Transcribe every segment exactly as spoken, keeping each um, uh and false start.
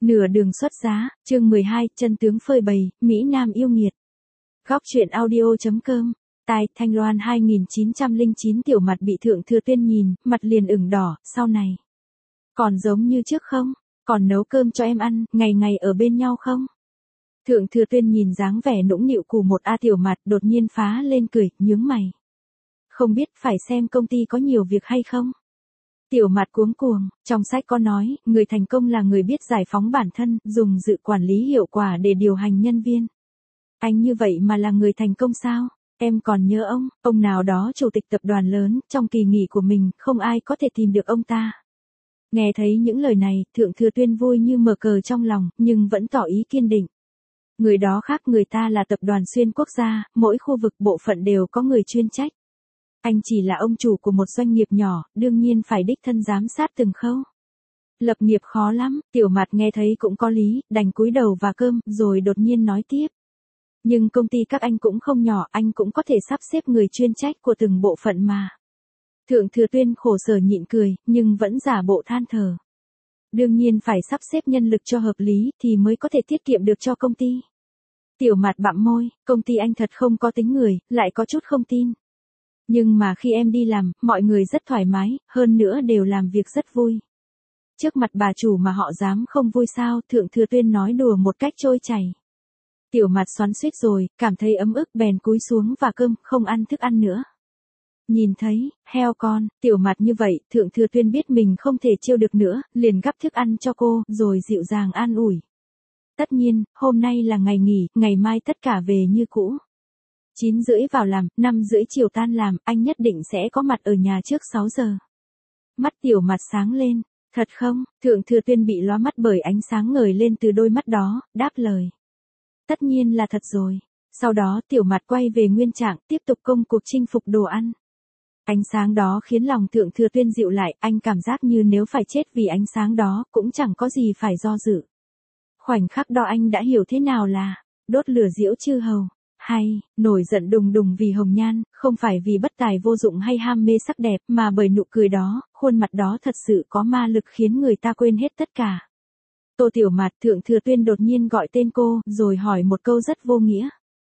Nửa đường xuất giá, chương mười hai, chân tướng phơi bày, Mỹ Nam yêu nghiệt. Góc truyện audio.com. Tài, Thanh Loan hai nghìn chín trăm lẻ chín. Tiểu Mặt bị Thượng Thừa Tuyên nhìn, mặt liền ửng đỏ. Sau này còn giống như trước không? Còn nấu cơm cho em ăn, ngày ngày ở bên nhau không? Thượng Thừa Tuyên nhìn dáng vẻ nũng nịu của một A Tiểu Mặt, đột nhiên phá lên cười, nhướng mày. Không biết phải xem công ty có nhiều việc hay không? Tiểu Mặt cuống cuồng, trong sách có nói, người thành công là người biết giải phóng bản thân, dùng dự quản lý hiệu quả để điều hành nhân viên. Anh như vậy mà là người thành công sao? Em còn nhớ ông, ông nào đó chủ tịch tập đoàn lớn, trong kỳ nghỉ của mình, không ai có thể tìm được ông ta. Nghe thấy những lời này, Thượng Thừa Tuyên vui như mở cờ trong lòng, nhưng vẫn tỏ ý kiên định. Người đó khác, người ta là tập đoàn xuyên quốc gia, mỗi khu vực bộ phận đều có người chuyên trách. Anh chỉ là ông chủ của một doanh nghiệp nhỏ, đương nhiên phải đích thân giám sát từng khâu. Lập nghiệp khó lắm, Tiểu Mặt nghe thấy cũng có lý, đành cúi đầu và cơm, rồi đột nhiên nói tiếp. Nhưng công ty các anh cũng không nhỏ, anh cũng có thể sắp xếp người chuyên trách của từng bộ phận mà. Thượng Thừa Tuyên khổ sở nhịn cười, nhưng vẫn giả bộ than thở. Đương nhiên phải sắp xếp nhân lực cho hợp lý, thì mới có thể tiết kiệm được cho công ty. Tiểu Mặt bặm môi, công ty anh thật không có tính người, lại có chút không tin. Nhưng mà khi em đi làm, mọi người rất thoải mái, hơn nữa đều làm việc rất vui. Trước mặt bà chủ mà họ dám không vui sao? Thượng Thừa Tuyên nói đùa một cách trôi chảy. Tiểu Mặt xoắn xuýt rồi, cảm thấy ấm ức bèn cúi xuống và cơm, không ăn thức ăn nữa. Nhìn thấy, heo con, Tiểu Mặt như vậy, Thượng Thừa Tuyên biết mình không thể trêu được nữa, liền gắp thức ăn cho cô, rồi dịu dàng an ủi. Tất nhiên, hôm nay là ngày nghỉ, ngày mai tất cả về như cũ. chín rưỡi vào làm, năm rưỡi chiều tan làm, anh nhất định sẽ có mặt ở nhà trước sáu giờ. Mắt Tiểu Mặt sáng lên, thật không? Thượng Thừa Tuyên bị lóa mắt bởi ánh sáng ngời lên từ đôi mắt đó, đáp lời. Tất nhiên là thật rồi. Sau đó Tiểu Mặt quay về nguyên trạng, tiếp tục công cuộc chinh phục đồ ăn. Ánh sáng đó khiến lòng Thượng Thừa Tuyên dịu lại, anh cảm giác như nếu phải chết vì ánh sáng đó, cũng chẳng có gì phải do dự. Khoảnh khắc đó anh đã hiểu thế nào là đốt lửa giễu chư hầu. Hay, nổi giận đùng đùng vì hồng nhan, không phải vì bất tài vô dụng hay ham mê sắc đẹp, mà bởi nụ cười đó, khuôn mặt đó thật sự có ma lực khiến người ta quên hết tất cả. Tô Tiểu Mặt, Thượng Thừa Tuyên đột nhiên gọi tên cô, rồi hỏi một câu rất vô nghĩa.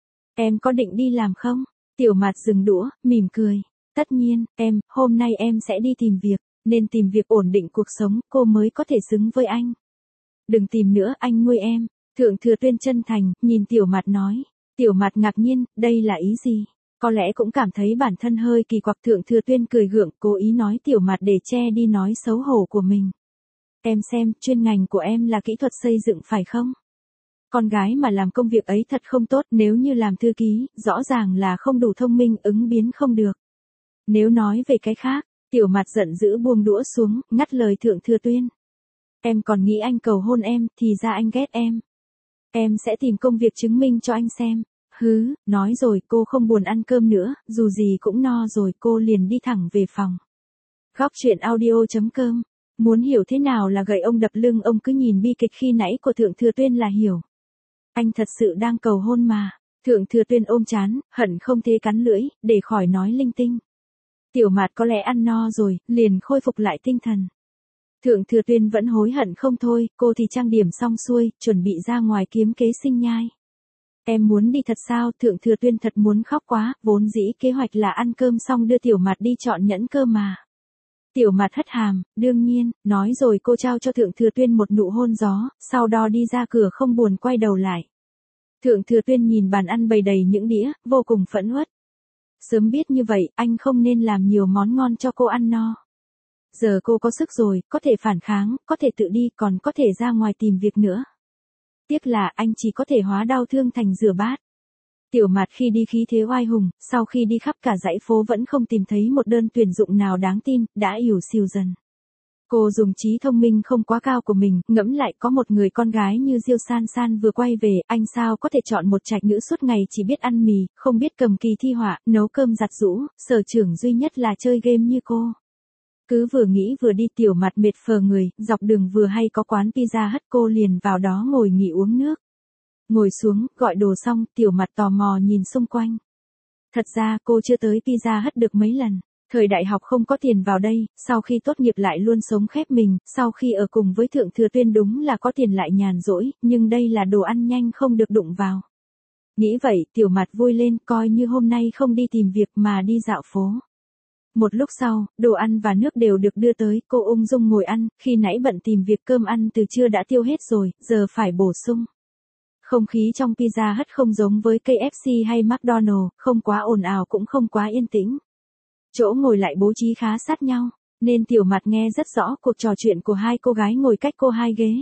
Em có định đi làm không? Tiểu Mặt dừng đũa, mỉm cười. Tất nhiên, em, hôm nay em sẽ đi tìm việc, nên tìm việc ổn định cuộc sống, cô mới có thể xứng với anh. Đừng tìm nữa, anh nuôi em. Thượng Thừa Tuyên chân thành, nhìn Tiểu Mặt nói. Tiểu Mặt ngạc nhiên, đây là ý gì? Có lẽ cũng cảm thấy bản thân hơi kỳ quặc. Thượng Thừa Tuyên cười gượng, cố ý nói Tiểu Mặt để che đi nói xấu hổ của mình. Em xem, chuyên ngành của em là kỹ thuật xây dựng phải không? Con gái mà làm công việc ấy thật không tốt, nếu như làm thư ký, rõ ràng là không đủ thông minh, ứng biến không được. Nếu nói về cái khác, Tiểu Mặt giận dữ buông đũa xuống, ngắt lời Thượng Thừa Tuyên. Em còn nghĩ anh cầu hôn em, thì ra anh ghét em. Em sẽ tìm công việc chứng minh cho anh xem. Hứ, nói rồi cô không buồn ăn cơm nữa, dù gì cũng no rồi, cô liền đi thẳng về phòng. Góc truyện audio.com. Muốn hiểu thế nào là gậy ông đập lưng ông cứ nhìn bi kịch khi nãy của Thượng Thừa Tuyên là hiểu. Anh thật sự đang cầu hôn mà. Thượng Thừa Tuyên ôm chán, hận không thể cắn lưỡi, để khỏi nói linh tinh. Tiểu Mặt có lẽ ăn no rồi, liền khôi phục lại tinh thần. Thượng Thừa Tuyên vẫn hối hận không thôi, cô thì trang điểm xong xuôi, chuẩn bị ra ngoài kiếm kế sinh nhai. Em muốn đi thật sao? Thượng Thừa Tuyên thật muốn khóc quá, vốn dĩ kế hoạch là ăn cơm xong đưa Tiểu Mặt đi chọn nhẫn cơ mà. Tiểu Mặt hất hàm, đương nhiên, nói rồi cô trao cho Thượng Thừa Tuyên một nụ hôn gió, sau đó đi ra cửa không buồn quay đầu lại. Thượng Thừa Tuyên nhìn bàn ăn bày đầy những đĩa, vô cùng phẫn uất. Sớm biết như vậy, anh không nên làm nhiều món ngon cho cô ăn no. Giờ cô có sức rồi, có thể phản kháng, có thể tự đi, còn có thể ra ngoài tìm việc nữa. Tiếc là anh chỉ có thể hóa đau thương thành rửa bát. Tiểu Mặt khi đi khí thế oai hùng, sau khi đi khắp cả dãy phố vẫn không tìm thấy một đơn tuyển dụng nào đáng tin, đã ỉu xìu dần. Cô dùng trí thông minh không quá cao của mình, ngẫm lại có một người con gái như Diêu San San vừa quay về, anh sao có thể chọn một trạch nữ suốt ngày chỉ biết ăn mì, không biết cầm kỳ thi họa, nấu cơm giặt giũ, sở trường duy nhất là chơi game như cô. Cứ vừa nghĩ vừa đi Tiểu Mặt mệt phờ người, dọc đường vừa hay có quán pizza hất cô liền vào đó ngồi nghỉ uống nước. Ngồi xuống, gọi đồ xong, Tiểu Mặt tò mò nhìn xung quanh. Thật ra cô chưa tới pizza hất được mấy lần. Thời đại học không có tiền vào đây, sau khi tốt nghiệp lại luôn sống khép mình, sau khi ở cùng với Thượng Thừa Tuyên đúng là có tiền lại nhàn rỗi, nhưng đây là đồ ăn nhanh không được đụng vào. Nghĩ vậy, Tiểu Mặt vui lên, coi như hôm nay không đi tìm việc mà đi dạo phố. Một lúc sau, đồ ăn và nước đều được đưa tới, cô ung dung ngồi ăn, khi nãy bận tìm việc cơm ăn từ trưa đã tiêu hết rồi, giờ phải bổ sung. Không khí trong Pizza Hut không giống với ca ép xê hay McDonald's, không quá ồn ào cũng không quá yên tĩnh. Chỗ ngồi lại bố trí khá sát nhau, nên Tiểu Mặt nghe rất rõ cuộc trò chuyện của hai cô gái ngồi cách cô hai ghế.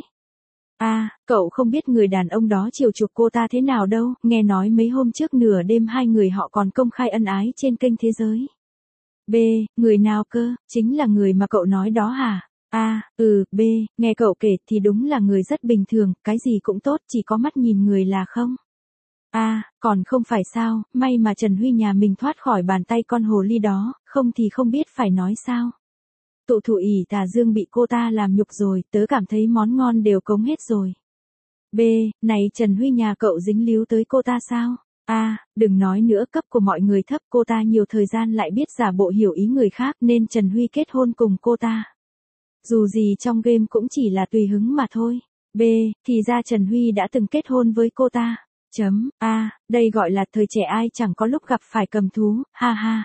À, cậu không biết người đàn ông đó chiều chuộng cô ta thế nào đâu, nghe nói mấy hôm trước nửa đêm hai người họ còn công khai ân ái trên kênh Thế Giới. B, người nào cơ, chính là người mà cậu nói đó hả? A, ừ, B, nghe cậu kể thì đúng là người rất bình thường, cái gì cũng tốt, chỉ có mắt nhìn người là không. A, còn không phải sao, may mà Trần Huy nhà mình thoát khỏi bàn tay con hồ ly đó, không thì không biết phải nói sao. Tụ thủ ỷ Tà Dương bị cô ta làm nhục rồi, tớ cảm thấy món ngon đều cống hết rồi. B, này Trần Huy nhà cậu dính líu tới cô ta sao? A, đừng nói nữa, cấp của mọi người thấp, cô ta nhiều thời gian lại biết giả bộ hiểu ý người khác nên Trần Huy kết hôn cùng cô ta. Dù gì trong game cũng chỉ là tùy hứng mà thôi. B, thì ra Trần Huy đã từng kết hôn với cô ta. Chấm, A, đây gọi là thời trẻ ai chẳng có lúc gặp phải cầm thú, ha ha.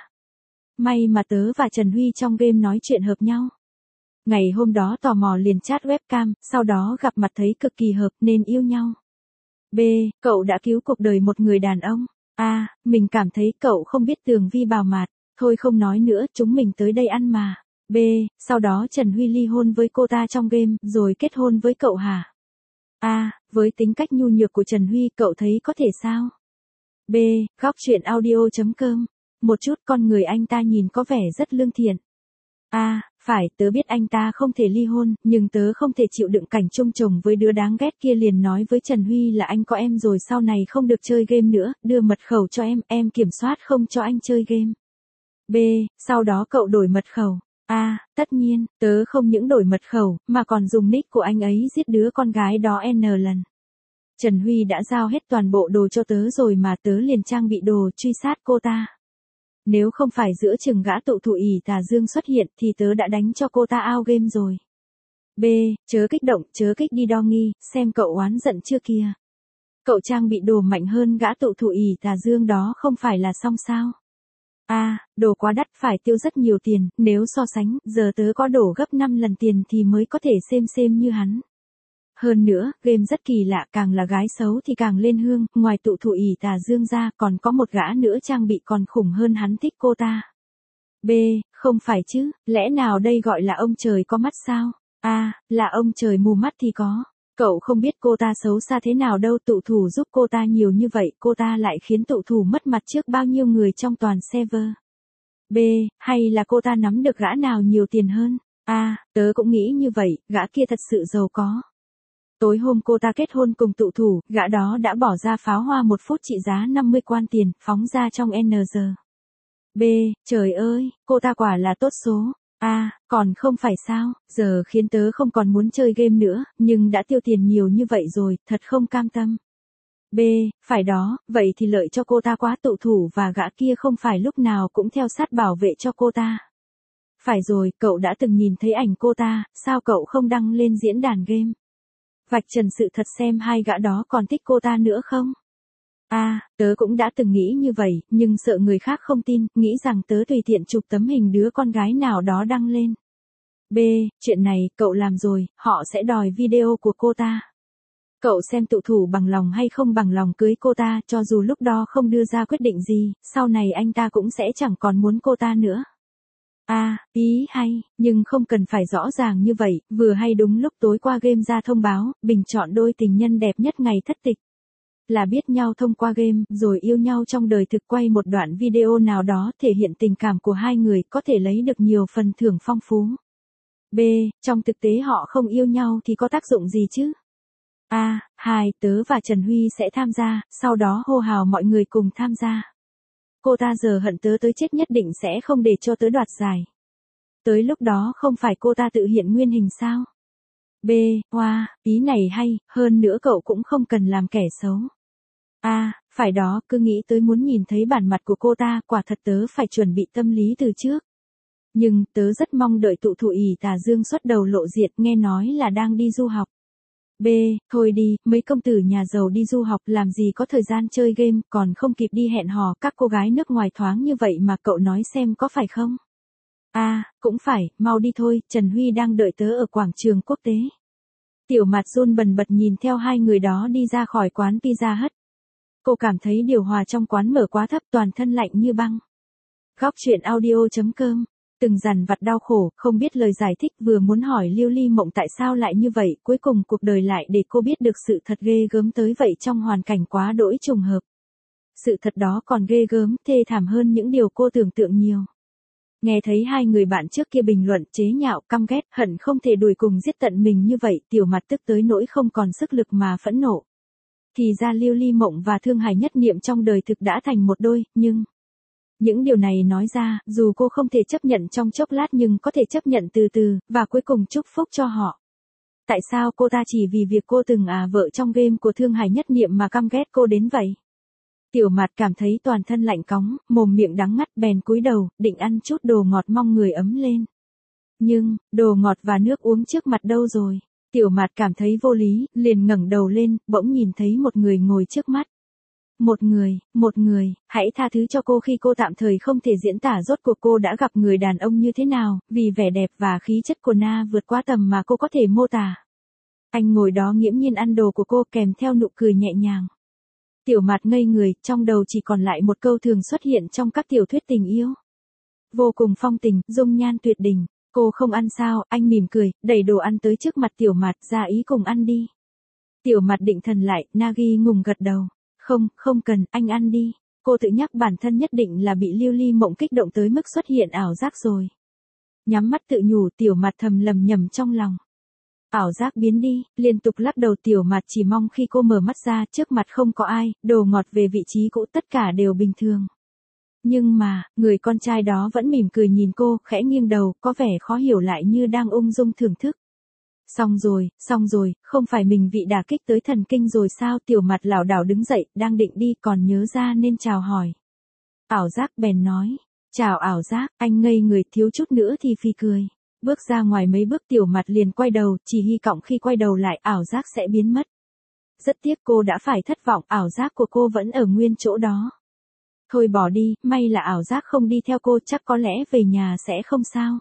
May mà tớ và Trần Huy trong game nói chuyện hợp nhau. Ngày hôm đó tò mò liền chat webcam, sau đó gặp mặt thấy cực kỳ hợp nên yêu nhau. B, cậu đã cứu cuộc đời một người đàn ông. A, mình cảm thấy cậu không biết Tường Vi bào mạt. Thôi không nói nữa, chúng mình tới đây ăn mà. B, sau đó Trần Huy ly hôn với cô ta trong game, rồi kết hôn với cậu hả? A, với tính cách nhu nhược của Trần Huy cậu thấy có thể sao? B, góc truyện audio chấm com. Một chút con người anh ta nhìn có vẻ rất lương thiện. A, phải, tớ biết anh ta không thể ly hôn, nhưng tớ không thể chịu đựng cảnh chung chồng với đứa đáng ghét kia, liền nói với Trần Huy là anh có em rồi, sau này không được chơi game nữa, đưa mật khẩu cho em, em kiểm soát không cho anh chơi game. B, sau đó cậu đổi mật khẩu. A, tất nhiên, tớ không những đổi mật khẩu, mà còn dùng nick của anh ấy giết đứa con gái đó N lần. Trần Huy đã giao hết toàn bộ đồ cho tớ rồi mà, tớ liền trang bị đồ truy sát cô ta. Nếu không phải giữa chừng gã tụ thủ ỷ Tà Dương xuất hiện thì tớ đã đánh cho cô ta out game rồi. B, chớ kích động, chớ kích đi đo nghi, xem cậu oán giận chưa kìa. Cậu trang bị đồ mạnh hơn gã tụ thủ ỷ Tà Dương đó không phải là xong sao? A, đồ quá đắt phải tiêu rất nhiều tiền, nếu so sánh, giờ tớ có đổ gấp năm lần tiền thì mới có thể xem xem như hắn. Hơn nữa, game rất kỳ lạ, càng là gái xấu thì càng lên hương, ngoài tụ thủ ỷ Tà Dương ra còn có một gã nữa trang bị còn khủng hơn hắn, thích cô ta. B, không phải chứ, lẽ nào đây gọi là ông trời có mắt sao? A, là ông trời mù mắt thì có. Cậu không biết cô ta xấu xa thế nào đâu, tụ thủ giúp cô ta nhiều như vậy, cô ta lại khiến tụ thủ mất mặt trước bao nhiêu người trong toàn server. B, hay là cô ta nắm được gã nào nhiều tiền hơn? A, tớ cũng nghĩ như vậy, gã kia thật sự giàu có. Tối hôm cô ta kết hôn cùng tụ thủ, gã đó đã bỏ ra pháo hoa một phút trị giá năm mươi quan tiền, phóng ra trong N giờ. B, trời ơi, cô ta quả là tốt số. A, còn không phải sao, giờ khiến tớ không còn muốn chơi game nữa, nhưng đã tiêu tiền nhiều như vậy rồi, thật không cam tâm. B, phải đó, vậy thì lợi cho cô ta quá, tụ thủ và gã kia không phải lúc nào cũng theo sát bảo vệ cho cô ta. Phải rồi, cậu đã từng nhìn thấy ảnh cô ta, sao cậu không đăng lên diễn đàn game? Vạch trần sự thật xem hai gã đó còn thích cô ta nữa không? A, tớ cũng đã từng nghĩ như vậy, nhưng sợ người khác không tin, nghĩ rằng tớ tùy tiện chụp tấm hình đứa con gái nào đó đăng lên. B, chuyện này, cậu làm rồi, họ sẽ đòi video của cô ta. Cậu xem tụ thủ bằng lòng hay không bằng lòng cưới cô ta, cho dù lúc đó không đưa ra quyết định gì, sau này anh ta cũng sẽ chẳng còn muốn cô ta nữa. A, ý hay, nhưng không cần phải rõ ràng như vậy, vừa hay đúng lúc tối qua game ra thông báo, bình chọn đôi tình nhân đẹp nhất ngày thất tịch. Là biết nhau thông qua game, rồi yêu nhau trong đời thực, quay một đoạn video nào đó thể hiện tình cảm của hai người, có thể lấy được nhiều phần thưởng phong phú. B, trong thực tế họ không yêu nhau thì có tác dụng gì chứ? A, hai, tớ và Trần Huy sẽ tham gia, sau đó hô hào mọi người cùng tham gia. Cô ta giờ hận tớ tới chết, nhất định sẽ không để cho tớ đoạt giải. Tới lúc đó không phải cô ta tự hiện nguyên hình sao? B, hoa, wow, ý này hay, hơn nữa cậu cũng không cần làm kẻ xấu. A, phải đó, cứ nghĩ tới muốn nhìn thấy bản mặt của cô ta, quả thật tớ phải chuẩn bị tâm lý từ trước. Nhưng tớ rất mong đợi tụ thủ ỷ tà dương xuất đầu lộ diện, nghe nói là đang đi du học. B. Thôi đi, mấy công tử nhà giàu đi du học làm gì có thời gian chơi game, còn không kịp đi hẹn hò, các cô gái nước ngoài thoáng như vậy mà cậu nói xem có phải không? A, à, cũng phải, mau đi thôi, Trần Huy đang đợi tớ ở quảng trường quốc tế. Tiểu Mạt run bần bật nhìn theo hai người đó đi ra khỏi quán Pizza Hut. Cô cảm thấy điều hòa trong quán mở quá thấp, toàn thân lạnh như băng. Góc truyện audio chấm com. Từng dằn vặt đau khổ, không biết lời giải thích, vừa muốn hỏi Lưu Ly Mộng tại sao lại như vậy, cuối cùng cuộc đời lại để cô biết được sự thật ghê gớm tới vậy trong hoàn cảnh quá đỗi trùng hợp. Sự thật đó còn ghê gớm, thê thảm hơn những điều cô tưởng tượng nhiều. Nghe thấy hai người bạn trước kia bình luận, chế nhạo, căm ghét, hận không thể đuổi cùng giết tận mình như vậy, Tiểu Mạt tức tới nỗi không còn sức lực mà phẫn nộ. Thì ra Lưu Ly Mộng và Thương Hải Nhất Niệm trong đời thực đã thành một đôi, nhưng... Những điều này nói ra, dù cô không thể chấp nhận trong chốc lát nhưng có thể chấp nhận từ từ, và cuối cùng chúc phúc cho họ. Tại sao cô ta chỉ vì việc cô từng à vợ trong game của Thương Hải Nhất Niệm mà căm ghét cô đến vậy? Tiểu Mạt cảm thấy toàn thân lạnh cóng, mồm miệng đắng ngắt, bèn cúi đầu, định ăn chút đồ ngọt mong người ấm lên. Nhưng, đồ ngọt và nước uống trước mặt đâu rồi? Tiểu Mạt cảm thấy vô lý, liền ngẩng đầu lên, bỗng nhìn thấy một người ngồi trước mắt. Một người, một người, hãy tha thứ cho cô khi cô tạm thời không thể diễn tả rốt cuộc cô đã gặp người đàn ông như thế nào, vì vẻ đẹp và khí chất của Na vượt quá tầm mà cô có thể mô tả. Anh ngồi đó nghiễm nhiên ăn đồ của cô kèm theo nụ cười nhẹ nhàng. Tiểu Mạt ngây người, trong đầu chỉ còn lại một câu thường xuất hiện trong các tiểu thuyết tình yêu. Vô cùng phong tình, dung nhan tuyệt đỉnh, cô không ăn sao, anh mỉm cười, đẩy đồ ăn tới trước mặt Tiểu Mạt, ra ý cùng ăn đi. Tiểu Mạt định thần lại, Nagi ngùng gật đầu. Không, không cần, anh ăn đi. Cô tự nhắc bản thân nhất định là bị Lưu Ly Mộng kích động tới mức xuất hiện ảo giác rồi. Nhắm mắt tự nhủ, Tiểu Mạt thầm lầm nhầm trong lòng. Ảo giác biến đi, liên tục lắc đầu, Tiểu Mạt chỉ mong khi cô mở mắt ra trước mặt không có ai, đồ ngọt về vị trí cũ tất cả đều bình thường. Nhưng mà, người con trai đó vẫn mỉm cười nhìn cô, khẽ nghiêng đầu, có vẻ khó hiểu lại như đang ung dung thưởng thức. Xong rồi, xong rồi, không phải mình bị đả kích tới thần kinh rồi sao? Tiểu Mạt lảo đảo đứng dậy, đang định đi còn nhớ ra nên chào hỏi. Ảo giác bèn nói, chào ảo giác, anh ngây người, thiếu chút nữa thì phì cười. Bước ra ngoài mấy bước, Tiểu Mạt liền quay đầu, chỉ hy vọng khi quay đầu lại ảo giác sẽ biến mất. Rất tiếc cô đã phải thất vọng, ảo giác của cô vẫn ở nguyên chỗ đó. Thôi bỏ đi, may là ảo giác không đi theo cô, chắc có lẽ về nhà sẽ không sao.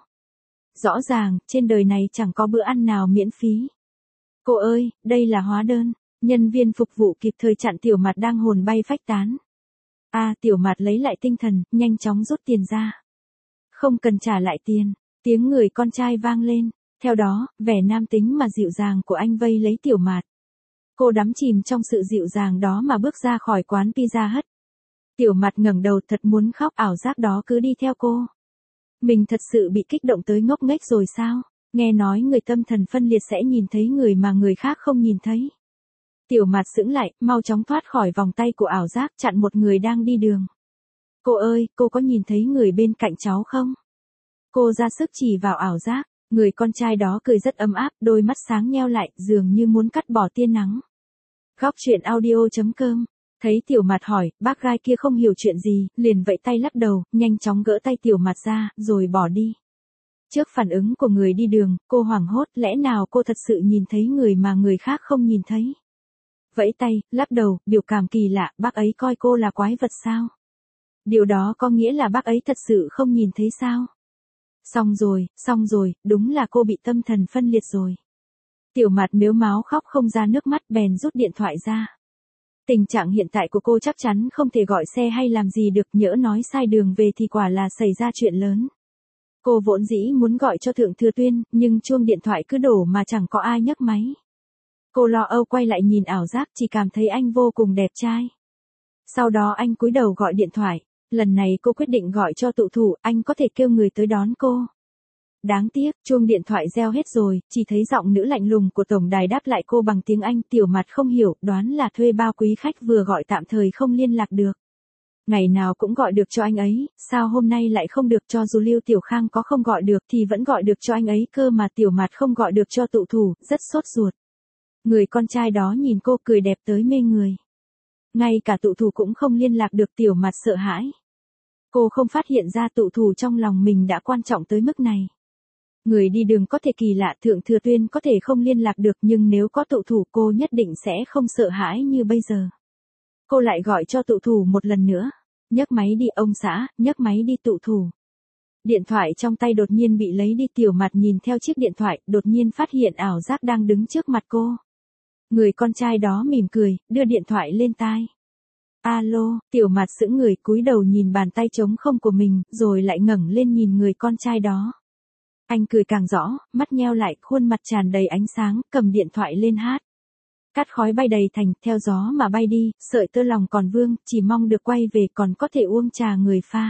Rõ ràng, trên đời này chẳng có bữa ăn nào miễn phí. Cô ơi, đây là hóa đơn. Nhân viên phục vụ kịp thời chặn Tiểu Mạt đang hồn bay phách tán. A, à, Tiểu Mạt lấy lại tinh thần, nhanh chóng rút tiền ra. Không cần trả lại tiền, tiếng người con trai vang lên. Theo đó, vẻ nam tính mà dịu dàng của anh vây lấy Tiểu Mạt. Cô đắm chìm trong sự dịu dàng đó mà bước ra khỏi quán Pizza Hut. Tiểu Mạt ngẩng đầu thật muốn khóc, ảo giác đó cứ đi theo cô. Mình thật sự bị kích động tới ngốc nghếch rồi sao? Nghe nói người tâm thần phân liệt sẽ nhìn thấy người mà người khác không nhìn thấy. Tiểu Mạt sững lại, mau chóng thoát khỏi vòng tay của ảo giác, chặn một người đang đi đường. Cô ơi, cô có nhìn thấy người bên cạnh cháu không? Cô ra sức chỉ vào ảo giác, người con trai đó cười rất ấm áp, đôi mắt sáng nheo lại, dường như muốn cắt bỏ tia nắng. Góc truyện audio chấm com. Thấy Tiểu Mạt hỏi, bác gái kia không hiểu chuyện gì, liền vẫy tay lắc đầu, nhanh chóng gỡ tay Tiểu Mạt ra, rồi bỏ đi. Trước phản ứng của người đi đường, cô hoảng hốt, lẽ nào cô thật sự nhìn thấy người mà người khác không nhìn thấy? Vẫy tay, lắc đầu, biểu cảm kỳ lạ, bác ấy coi cô là quái vật sao? Điều đó có nghĩa là bác ấy thật sự không nhìn thấy sao? Xong rồi, xong rồi, đúng là cô bị tâm thần phân liệt rồi. Tiểu Mạt mếu máo khóc không ra nước mắt, bèn rút điện thoại ra. Tình trạng hiện tại của cô chắc chắn không thể gọi xe hay làm gì được, nhỡ nói sai đường về thì quả là xảy ra chuyện lớn. Cô vốn dĩ muốn gọi cho Thượng Thừa Tuyên, nhưng chuông điện thoại cứ đổ mà chẳng có ai nhấc máy. Cô lo âu quay lại nhìn ảo giác, chỉ cảm thấy anh vô cùng đẹp trai. Sau đó anh cúi đầu gọi điện thoại, lần này cô quyết định gọi cho tụ thủ, anh có thể kêu người tới đón cô. Đáng tiếc, chuông điện thoại reo hết rồi, chỉ thấy giọng nữ lạnh lùng của tổng đài đáp lại cô bằng tiếng Anh. Tiểu Mạt không hiểu, đoán là thuê bao quý khách vừa gọi tạm thời không liên lạc được. Ngày nào cũng gọi được cho anh ấy, sao hôm nay lại không được? Cho dù Lưu Tiểu Khang có không gọi được thì vẫn gọi được cho anh ấy cơ mà. Tiểu Mạt không gọi được cho tụ thủ, rất sốt ruột. Người con trai đó nhìn cô cười đẹp tới mê người. Ngay cả tụ thủ cũng không liên lạc được, Tiểu Mạt sợ hãi. Cô không phát hiện ra Tụ Thủ trong lòng mình đã quan trọng tới mức này. Người đi đường có thể kỳ lạ, Thượng Thừa Tuyên có thể không liên lạc được, nhưng nếu có Tụ Thủ cô nhất định sẽ không sợ hãi như bây giờ. Cô lại gọi cho Tụ Thủ một lần nữa. Nhấc máy đi ông xã, nhấc máy đi Tụ Thủ. Điện thoại trong tay đột nhiên bị lấy đi, Tiểu Mặt nhìn theo chiếc điện thoại, đột nhiên phát hiện ảo giác đang đứng trước mặt cô. Người con trai đó mỉm cười, đưa điện thoại lên tai. Alo, Tiểu Mặt sững người, cúi đầu nhìn bàn tay trống không của mình, rồi lại ngẩng lên nhìn người con trai đó. Anh cười càng rõ, mắt nheo lại, khuôn mặt tràn đầy ánh sáng, cầm điện thoại lên hát. Cát khói bay đầy thành, theo gió mà bay đi, sợi tơ lòng còn vương, chỉ mong được quay về còn có thể uống trà người pha.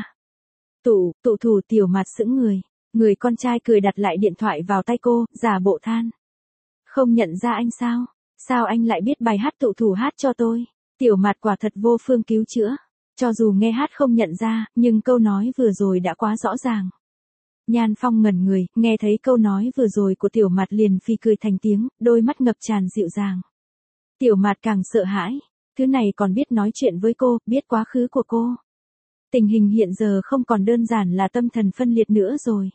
Tụ, Tụ Thủ. Tiểu Mặt sững người. Người con trai cười đặt lại điện thoại vào tay cô, giả bộ than. Không nhận ra anh sao? Sao anh lại biết bài hát Tụ Thủ hát cho tôi? Tiểu Mặt quả thật vô phương cứu chữa. Cho dù nghe hát không nhận ra, nhưng câu nói vừa rồi đã quá rõ ràng. Nhan Phong ngẩn người, nghe thấy câu nói vừa rồi của Tiểu Mặt liền phì cười thành tiếng, đôi mắt ngập tràn dịu dàng. Tiểu Mặt càng sợ hãi. Thứ này còn biết nói chuyện với cô, biết quá khứ của cô. Tình hình hiện giờ không còn đơn giản là tâm thần phân liệt nữa rồi.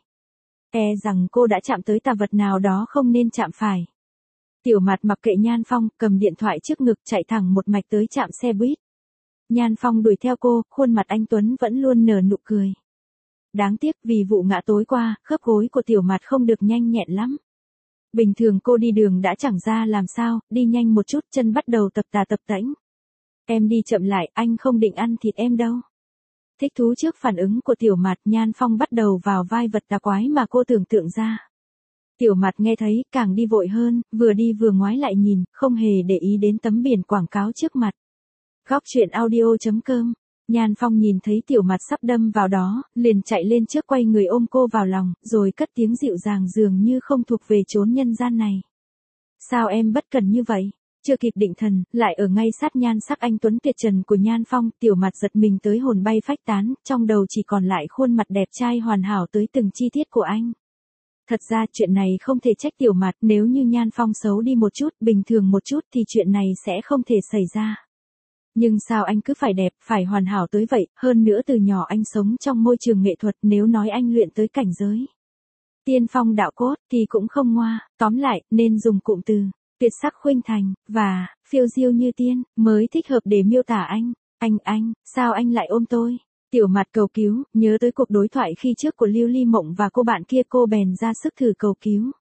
E rằng cô đã chạm tới tà vật nào đó không nên chạm phải. Tiểu Mặt mặc kệ Nhan Phong, cầm điện thoại trước ngực chạy thẳng một mạch tới trạm xe buýt. Nhan Phong đuổi theo cô, khuôn mặt anh Tuấn vẫn luôn nở nụ cười. Đáng tiếc vì vụ ngã tối qua, khớp gối của Tiểu Mặt không được nhanh nhẹn lắm. Bình thường cô đi đường đã chẳng ra làm sao, đi nhanh một chút chân bắt đầu tập tà tập tễnh. Em đi chậm lại, anh không định ăn thịt em đâu. Thích thú trước phản ứng của Tiểu Mặt, Nhan Phong bắt đầu vào vai vật tà quái mà cô tưởng tượng ra. Tiểu Mặt nghe thấy, càng đi vội hơn, vừa đi vừa ngoái lại nhìn, không hề để ý đến tấm biển quảng cáo trước mặt. Góc truyện audio chấm com. Nhan Phong nhìn thấy Tiểu Mặt sắp đâm vào đó, liền chạy lên trước quay người ôm cô vào lòng, rồi cất tiếng dịu dàng dường như không thuộc về chốn nhân gian này. Sao em bất cần như vậy? Chưa kịp định thần, lại ở ngay sát nhan sắc anh Tuấn tuyệt trần của Nhan Phong, Tiểu Mặt giật mình tới hồn bay phách tán, trong đầu chỉ còn lại khuôn mặt đẹp trai hoàn hảo tới từng chi tiết của anh. Thật ra chuyện này không thể trách Tiểu Mặt, nếu như Nhan Phong xấu đi một chút, bình thường một chút thì chuyện này sẽ không thể xảy ra. Nhưng sao anh cứ phải đẹp, phải hoàn hảo tới vậy, hơn nữa từ nhỏ anh sống trong môi trường nghệ thuật, nếu nói anh luyện tới cảnh giới tiên phong đạo cốt thì cũng không ngoa, tóm lại, nên dùng cụm từ tuyệt sắc khuynh thành, và phiêu diêu như tiên, mới thích hợp để miêu tả anh. Anh, anh, sao anh lại ôm tôi? Tiểu Mặt cầu cứu, nhớ tới cuộc đối thoại khi trước của Lưu Ly Mộng và cô bạn kia, cô bèn ra sức thử cầu cứu.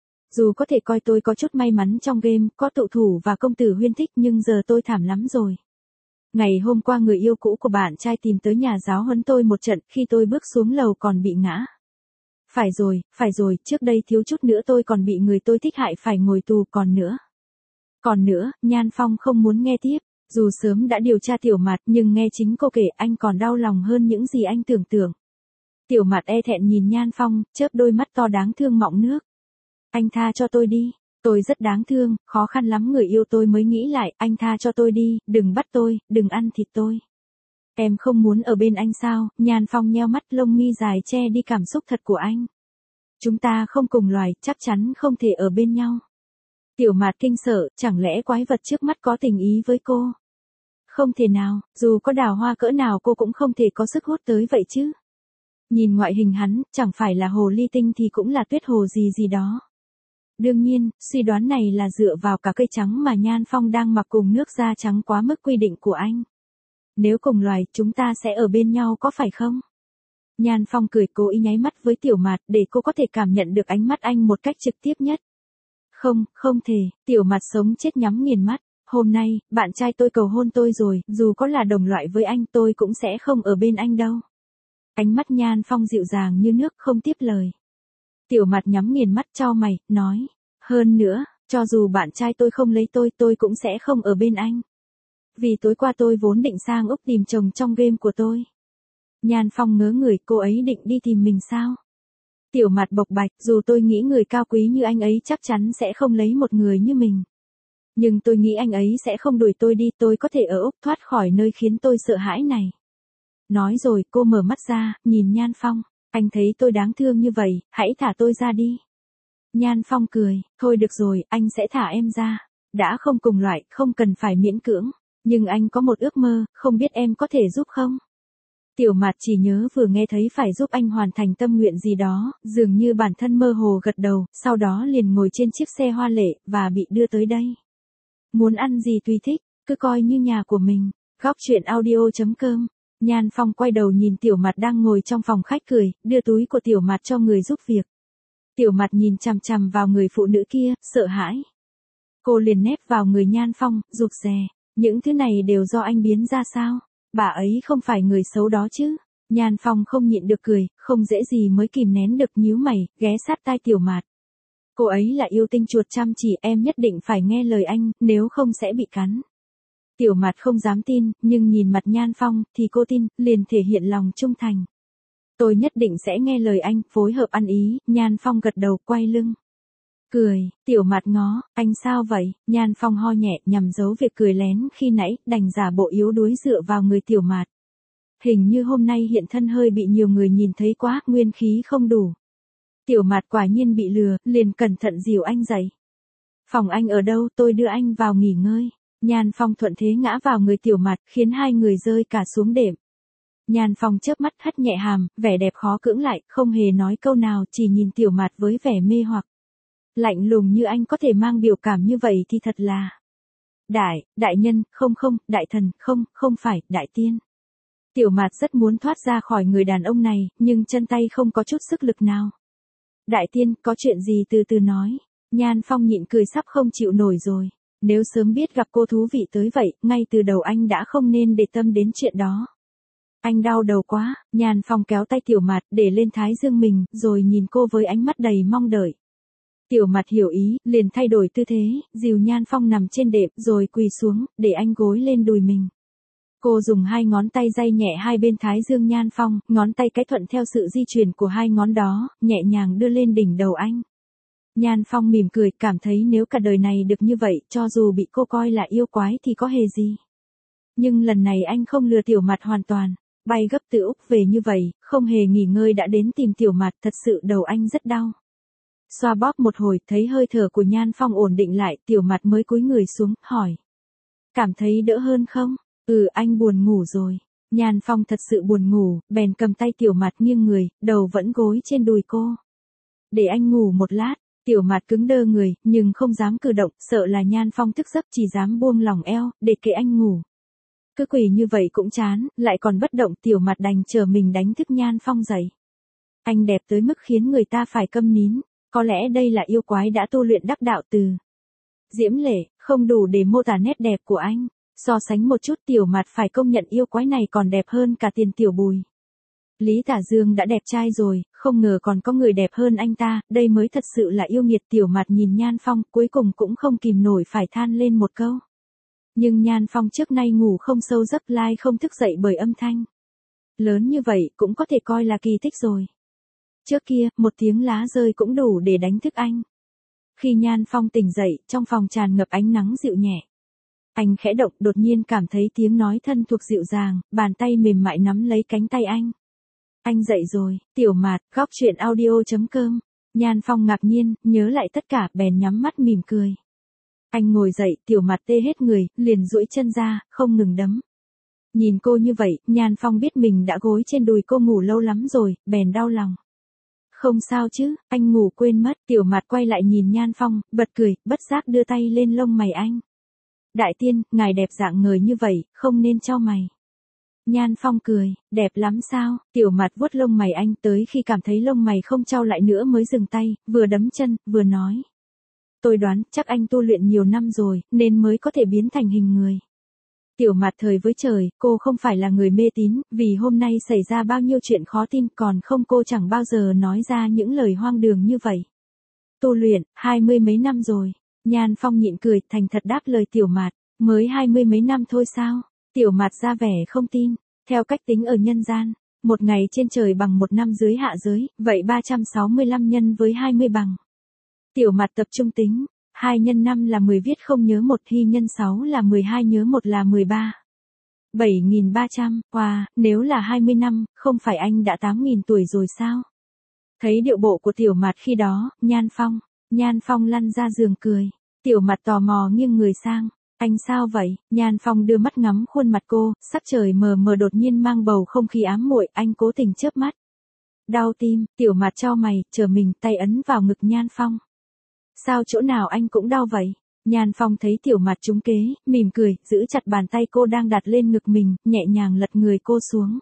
Dù có thể coi tôi có chút may mắn trong game, có Tụ Thủ và công tử Huyên thích, nhưng giờ tôi thảm lắm rồi. Ngày hôm qua người yêu cũ của bạn trai tìm tới nhà giáo huấn tôi một trận, khi tôi bước xuống lầu còn bị ngã. Phải rồi, phải rồi, trước đây thiếu chút nữa tôi còn bị người tôi thích hại phải ngồi tù, còn nữa. Còn nữa, Nhan Phong không muốn nghe tiếp, dù sớm đã điều tra Tiểu Mặt, nhưng nghe chính cô kể anh còn đau lòng hơn những gì anh tưởng tượng. Tiểu Mặt e thẹn nhìn Nhan Phong, chớp đôi mắt to đáng thương mọng nước. Anh tha cho tôi đi, tôi rất đáng thương, khó khăn lắm người yêu tôi mới nghĩ lại, anh tha cho tôi đi, đừng bắt tôi, đừng ăn thịt tôi. Em không muốn ở bên anh sao? Nhan Phong nheo mắt, lông mi dài che đi cảm xúc thật của anh. Chúng ta không cùng loài, chắc chắn không thể ở bên nhau. Tiểu Mặt kinh sợ, chẳng lẽ quái vật trước mắt có tình ý với cô? Không thể nào, dù có đào hoa cỡ nào cô cũng không thể có sức hút tới vậy chứ. Nhìn ngoại hình hắn, chẳng phải là hồ ly tinh thì cũng là tuyết hồ gì gì đó. Đương nhiên, suy đoán này là dựa vào cả cây trắng mà Nhan Phong đang mặc cùng nước da trắng quá mức quy định của anh. Nếu cùng loài, chúng ta sẽ ở bên nhau có phải không? Nhan Phong cười, cố ý nháy mắt với Tiểu Mặt để cô có thể cảm nhận được ánh mắt anh một cách trực tiếp nhất. Không, không thể, Tiểu Mặt sống chết nhắm nghiền mắt. Hôm nay, bạn trai tôi cầu hôn tôi rồi, dù có là đồng loại với anh tôi cũng sẽ không ở bên anh đâu. Ánh mắt Nhan Phong dịu dàng như nước, không tiếp lời. Tiểu Mặt nhắm nghiền mắt chau mày, nói. Hơn nữa, cho dù bạn trai tôi không lấy tôi, tôi cũng sẽ không ở bên anh. Vì tối qua tôi vốn định sang Úc tìm chồng trong game của tôi. Nhan Phong ngớ người, cô ấy định đi tìm mình sao? Tiểu Mặt bộc bạch, dù tôi nghĩ người cao quý như anh ấy chắc chắn sẽ không lấy một người như mình. Nhưng tôi nghĩ anh ấy sẽ không đuổi tôi đi, tôi có thể ở Úc thoát khỏi nơi khiến tôi sợ hãi này. Nói rồi, cô mở mắt ra, nhìn Nhan Phong. Anh thấy tôi đáng thương như vậy, hãy thả tôi ra đi. Nhan Phong cười, thôi được rồi, anh sẽ thả em ra. Đã không cùng loại, không cần phải miễn cưỡng. Nhưng anh có một ước mơ, không biết em có thể giúp không? Tiểu Mạt chỉ nhớ vừa nghe thấy phải giúp anh hoàn thành tâm nguyện gì đó, dường như bản thân mơ hồ gật đầu, sau đó liền ngồi trên chiếc xe hoa lệ, và bị đưa tới đây. Muốn ăn gì tùy thích, cứ coi như nhà của mình. Góc chuyện audio chấm com. Nhan Phong quay đầu nhìn Tiểu Mạt đang ngồi trong phòng khách cười, đưa túi của Tiểu Mạt cho người giúp việc. Tiểu Mạt nhìn chằm chằm vào người phụ nữ kia, sợ hãi. Cô liền nép vào người Nhan Phong, rụt rè. Những thứ này đều do anh biến ra sao? Bà ấy không phải người xấu đó chứ? Nhan Phong không nhịn được cười, không dễ gì mới kìm nén được nhíu mày, ghé sát tai Tiểu Mạt. Cô ấy là yêu tinh chuột chăm chỉ, em nhất định phải nghe lời anh, nếu không sẽ bị cắn. Tiểu Mạt không dám tin, nhưng nhìn mặt Nhan Phong, thì cô tin, liền thể hiện lòng trung thành. Tôi nhất định sẽ nghe lời anh, phối hợp ăn ý. Nhan Phong gật đầu, quay lưng. Cười, Tiểu Mạt ngó, anh sao vậy? Nhan Phong ho nhẹ, nhằm giấu việc cười lén khi nãy, đành giả bộ yếu đuối dựa vào người Tiểu Mạt. Hình như hôm nay hiện thân hơi bị nhiều người nhìn thấy quá, nguyên khí không đủ. Tiểu Mạt quả nhiên bị lừa, liền cẩn thận dìu anh dậy. Phòng anh ở đâu, tôi đưa anh vào nghỉ ngơi. Nhan Phong thuận thế ngã vào người Tiểu Mạt, khiến hai người rơi cả xuống đệm. Nhan Phong chớp mắt hất nhẹ hàm, vẻ đẹp khó cưỡng lại, không hề nói câu nào, chỉ nhìn Tiểu Mạt với vẻ mê hoặc. Lạnh lùng như anh có thể mang biểu cảm như vậy thì thật là... Đại, đại nhân, không không, đại thần, không, không phải, đại tiên. Tiểu Mạt rất muốn thoát ra khỏi người đàn ông này, nhưng chân tay không có chút sức lực nào. Đại tiên, có chuyện gì từ từ nói. Nhan Phong nhịn cười sắp không chịu nổi rồi. Nếu sớm biết gặp cô thú vị tới vậy, ngay từ đầu anh đã không nên để tâm đến chuyện đó. Anh đau đầu quá. Nhan Phong kéo tay Tiểu Mạt để lên thái dương mình, rồi nhìn cô với ánh mắt đầy mong đợi. Tiểu Mạt hiểu ý, liền thay đổi tư thế, dìu Nhan Phong nằm trên đệm, rồi quỳ xuống, để anh gối lên đùi mình. Cô dùng hai ngón tay day nhẹ hai bên thái dương Nhan Phong, ngón tay cái thuận theo sự di chuyển của hai ngón đó, nhẹ nhàng đưa lên đỉnh đầu anh. Nhan Phong mỉm cười, cảm thấy nếu cả đời này được như vậy, cho dù bị cô coi là yêu quái thì có hề gì. Nhưng lần này anh không lừa Tiểu Mạt hoàn toàn, bay gấp từ Úc về như vậy, không hề nghỉ ngơi đã đến tìm Tiểu Mạt, thật sự đầu anh rất đau. Xoa bóp một hồi, thấy hơi thở của Nhan Phong ổn định lại, Tiểu Mạt mới cúi người xuống, hỏi. Cảm thấy đỡ hơn không? Ừ, anh buồn ngủ rồi. Nhan Phong thật sự buồn ngủ, bèn cầm tay Tiểu Mạt nghiêng người, đầu vẫn gối trên đùi cô. Để anh ngủ một lát. Tiểu Mạt cứng đơ người, nhưng không dám cử động, sợ là Nhan Phong thức giấc, chỉ dám buông lỏng eo, để kệ anh ngủ. Cứ quỳ như vậy cũng chán, lại còn bất động, Tiểu Mạt đành chờ mình đánh thức Nhan Phong dậy. Anh đẹp tới mức khiến người ta phải câm nín, có lẽ đây là yêu quái đã tu luyện đắc đạo từ. Diễm lệ, không đủ để mô tả nét đẹp của anh. So sánh một chút, Tiểu Mạt phải công nhận yêu quái này còn đẹp hơn cả Tiền Tiểu Bùi. Lý Tả Dương đã đẹp trai rồi, không ngờ còn có người đẹp hơn anh ta, đây mới thật sự là yêu nghiệt. Tiểu Mạt nhìn Nhan Phong, cuối cùng cũng không kìm nổi phải than lên một câu. Nhưng Nhan Phong trước nay ngủ không sâu giấc, lai không thức dậy bởi âm thanh lớn như vậy, cũng có thể coi là kỳ tích rồi. Trước kia, một tiếng lá rơi cũng đủ để đánh thức anh. Khi Nhan Phong tỉnh dậy, trong phòng tràn ngập ánh nắng dịu nhẹ. Anh khẽ động, đột nhiên cảm thấy tiếng nói thân thuộc dịu dàng, bàn tay mềm mại nắm lấy cánh tay anh. Anh dậy rồi. Tiểu Mạt, góc chuyện audio chấm com. Nhan Phong ngạc nhiên, nhớ lại tất cả, bèn nhắm mắt mỉm cười. Anh ngồi dậy, Tiểu Mạt tê hết người, liền duỗi chân ra, không ngừng đấm. Nhìn cô như vậy, Nhan Phong biết mình đã gối trên đùi cô ngủ lâu lắm rồi, bèn đau lòng. Không sao chứ, anh ngủ quên mất. Tiểu Mạt quay lại nhìn Nhan Phong, bật cười, bất giác đưa tay lên lông mày anh. Đại tiên, ngài đẹp dạng người như vậy, không nên chau mày. Nhan Phong cười, đẹp lắm sao? Tiểu Mạt vuốt lông mày anh, tới khi cảm thấy lông mày không chau lại nữa mới dừng tay, vừa đấm chân, vừa nói. Tôi đoán, chắc anh tu luyện nhiều năm rồi, nên mới có thể biến thành hình người. Tiểu Mạt thời với trời, cô không phải là người mê tín, vì hôm nay xảy ra bao nhiêu chuyện khó tin, còn không cô chẳng bao giờ nói ra những lời hoang đường như vậy. Tu luyện, hai mươi mấy năm rồi. Nhan Phong nhịn cười, thành thật đáp lời Tiểu Mạt, mới hai mươi mấy năm thôi sao? Tiểu Mạt ra vẻ không tin. Theo cách tính ở nhân gian, một ngày trên trời bằng một năm dưới hạ giới, vậy ba trăm sáu mươi lăm nhân với hai mươi bằng. Tiểu Mạt tập trung tính, hai nhân năm là mười, viết không nhớ một, hy nhân sáu là mười hai, nhớ một là mười ba. bảy nghìn ba trăm, wow, nếu là hai mươi năm, không phải anh đã tám nghìn tuổi rồi sao? Thấy điệu bộ của Tiểu Mạt khi đó, Nhan Phong, Nhan Phong lăn ra giường cười. Tiểu Mạt tò mò nghiêng người sang, Anh sao vậy? Nhan Phong đưa mắt ngắm khuôn mặt cô, sắc trời mờ mờ đột nhiên mang bầu không khí ám muội, anh cố tình chớp mắt. Đau tim, Tiểu Mạt chau mày, chờ mình tay ấn vào ngực Nhan Phong. Sao chỗ nào anh cũng đau vậy? Nhan Phong thấy Tiểu Mạt trúng kế, mỉm cười, giữ chặt bàn tay cô đang đặt lên ngực mình, nhẹ nhàng lật người cô xuống.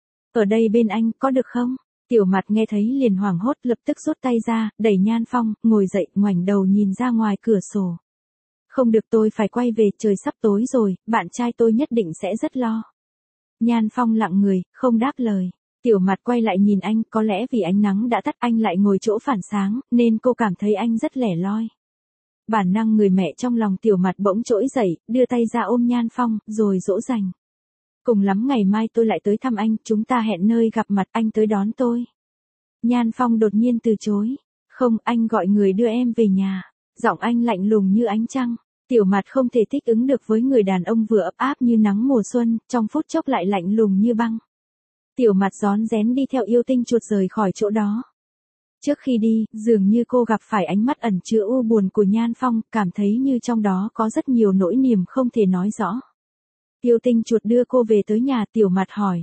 Ở đây bên anh, có được không? Tiểu Mạt nghe thấy liền hoảng hốt, lập tức rút tay ra, đẩy Nhan Phong, ngồi dậy, ngoảnh đầu nhìn ra ngoài cửa sổ. Không được, tôi phải quay về, trời sắp tối rồi, bạn trai tôi nhất định sẽ rất lo. Nhan Phong lặng người, không đáp lời. Tiểu Mạt quay lại nhìn anh, có lẽ vì ánh nắng đã tắt anh lại ngồi chỗ phản sáng, nên cô cảm thấy anh rất lẻ loi. Bản năng người mẹ trong lòng Tiểu Mạt bỗng trỗi dậy, đưa tay ra ôm Nhan Phong, rồi dỗ dành. Cùng lắm ngày mai tôi lại tới thăm anh, chúng ta hẹn nơi gặp mặt, anh tới đón tôi. Nhan Phong đột nhiên từ chối. Không, anh gọi người đưa em về nhà. Giọng anh lạnh lùng như ánh trăng. Tiểu Mạt không thể thích ứng được với người đàn ông vừa ấp áp như nắng mùa xuân, trong phút chốc lại lạnh lùng như băng. Tiểu Mạt rón rén đi theo Yêu Tinh Chuột rời khỏi chỗ đó. Trước khi đi, dường như cô gặp phải ánh mắt ẩn chứa u buồn của Nhan Phong, cảm thấy như trong đó có rất nhiều nỗi niềm không thể nói rõ. Yêu Tinh Chuột đưa cô về tới nhà, Tiểu Mạt hỏi.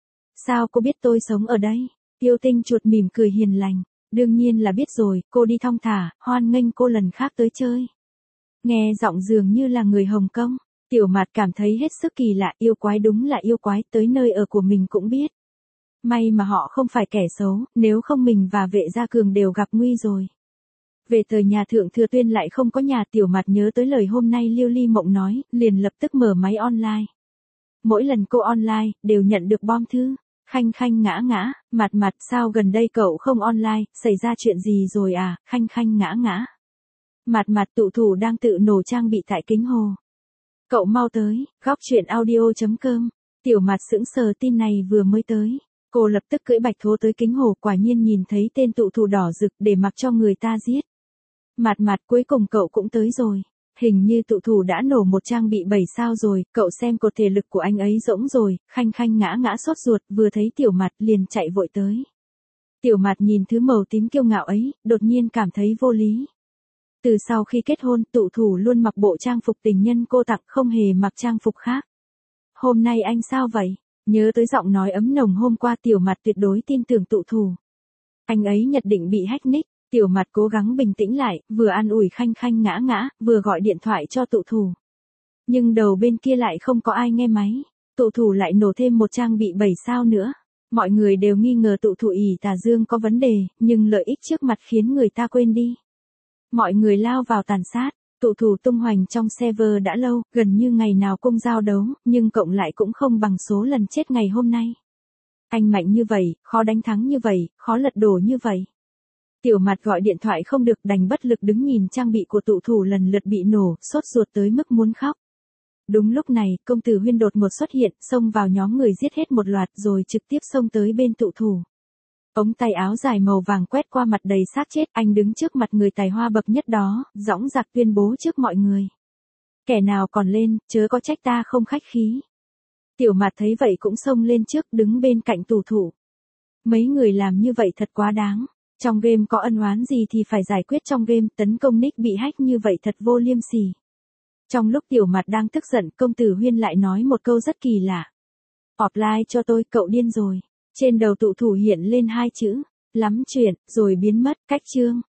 Sao cô biết tôi sống ở đây? Yêu Tinh Chuột mỉm cười hiền lành. Đương nhiên là biết rồi, cô đi thong thả, hoan nghênh cô lần khác tới chơi. Nghe giọng dường như là người Hồng Kông. Tiểu Mạt cảm thấy hết sức kỳ lạ, yêu quái đúng là yêu quái, tới nơi ở của mình cũng biết. May mà họ không phải kẻ xấu, nếu không mình và Vệ Gia Cường đều gặp nguy rồi. Về tới nhà Thượng Thừa Tuyên lại không có nhà, Tiểu Mạt nhớ tới lời hôm nay Liêu Ly Mộng nói, liền lập tức mở máy online. Mỗi lần cô online, đều nhận được bom thư. Khanh Khanh ngã ngã, Mạt Mạt sao gần đây cậu không online, xảy ra chuyện gì rồi à? Khanh Khanh ngã ngã. Mạt Mạt tụ thủ đang tự nổ trang bị tại Kính Hồ. Cậu mau tới, góc truyện audio chấm com. Tiểu Mạt sững sờ, tin này vừa mới tới. Cô lập tức cưỡi bạch thố tới Kính Hồ, quả nhiên nhìn thấy tên tụ thủ đỏ rực để mặc cho người ta giết. Mạt Mạt, cuối cùng cậu cũng tới rồi. Hình như tụ thủ đã nổ một trang bị bảy sao rồi, cậu xem cột thể lực của anh ấy rỗng rồi. Khanh Khanh ngã ngã sốt ruột, vừa thấy Tiểu Mạt liền chạy vội tới. Tiểu Mạt nhìn thứ màu tím kiêu ngạo ấy, đột nhiên cảm thấy vô lý. Từ sau khi kết hôn, tụ thủ luôn mặc bộ trang phục tình nhân cô tặng, không hề mặc trang phục khác. Hôm nay anh sao vậy? Nhớ tới giọng nói ấm nồng hôm qua, Tiểu Mạt tuyệt đối tin tưởng tụ thủ. Anh ấy nhất định bị hack nick. Tiểu Mạt cố gắng bình tĩnh lại, vừa an ủi Khanh Khanh ngã ngã, vừa gọi điện thoại cho tụ thủ. Nhưng đầu bên kia lại không có ai nghe máy. Tụ thủ lại nổ thêm một trang bị bảy sao nữa. Mọi người đều nghi ngờ tụ thủ ỷ tà dương có vấn đề, nhưng lợi ích trước mặt khiến người ta quên đi. Mọi người lao vào tàn sát. Tụ thủ tung hoành trong server đã lâu, gần như ngày nào cũng giao đấu, nhưng cộng lại cũng không bằng số lần chết ngày hôm nay. Anh mạnh như vậy, khó đánh thắng như vậy, khó lật đổ như vậy. Tiểu Mạt gọi điện thoại không được, đành bất lực đứng nhìn trang bị của tụ thủ lần lượt bị nổ, sốt ruột tới mức muốn khóc. Đúng lúc này, công tử Huyên đột ngột xuất hiện, xông vào nhóm người giết hết một loạt rồi trực tiếp xông tới bên tụ thủ. Ống tay áo dài màu vàng quét qua mặt đầy xác chết, anh đứng trước mặt người tài hoa bậc nhất đó, dõng dạc tuyên bố trước mọi người. Kẻ nào còn lên, chớ có trách ta không khách khí. Tiểu Mạt thấy vậy cũng xông lên trước, đứng bên cạnh tụ thủ. Mấy người làm như vậy thật quá đáng. Trong game có ân oán gì thì phải giải quyết trong game, tấn công nick bị hack như vậy thật vô liêm sỉ. Trong lúc Tiểu Mạt đang tức giận, công tử Huyên lại nói một câu rất kỳ lạ. Offline cho tôi, cậu điên rồi. Trên đầu tụ thủ hiện lên hai chữ, lắm chuyện, rồi biến mất, cách chương.